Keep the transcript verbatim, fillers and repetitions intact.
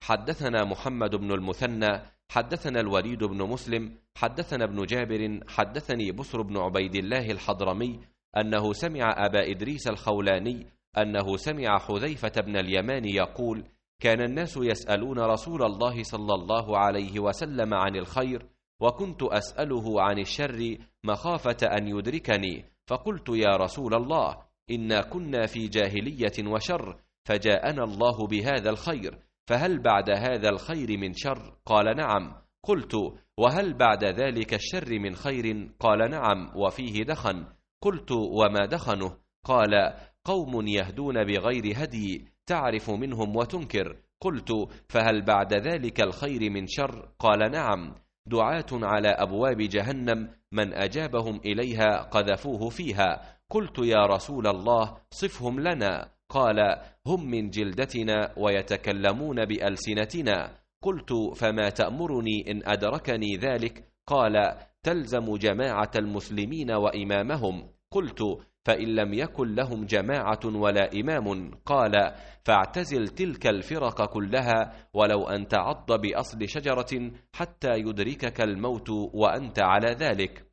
حدثنا محمد بن المثنى حدثنا الوليد بن مسلم حدثنا ابن جابر حدثني بسر بن عبيد الله الحضرمي أنه سمع أبا إدريس الخولاني أنه سمع حذيفة بن اليمان يقول: كان الناس يسألون رسول الله صلى الله عليه وسلم عن الخير، وكنت أسأله عن الشر مخافة أن يدركني، فقلت: يا رسول الله، إنا كنا في جاهلية وشر، فجاءنا الله بهذا الخير، فهل بعد هذا الخير من شر؟ قال: نعم. قلت: وهل بعد ذلك الشر من خير؟ قال: نعم، وفيه دخن. قلت: وما دخنه؟ قال: قوم يهدون بغير هدي، تعرف منهم وتنكر. قلت: فهل بعد ذلك الخير من شر؟ قال: نعم، دعاة على أبواب جهنم، من أجابهم إليها قذفوه فيها. قلت: يا رسول الله، صفهم لنا. قال: هم من جلدتنا ويتكلمون بألسنتنا. قلت: فما تأمرني إن أدركني ذلك؟ قال: تلزم جماعة المسلمين وإمامهم. قلت: فإن لم يكن لهم جماعة ولا إمام؟ قال: فاعتزل تلك الفرق كلها، ولو أن تعض بأصل شجرة حتى يدركك الموت وأنت على ذلك.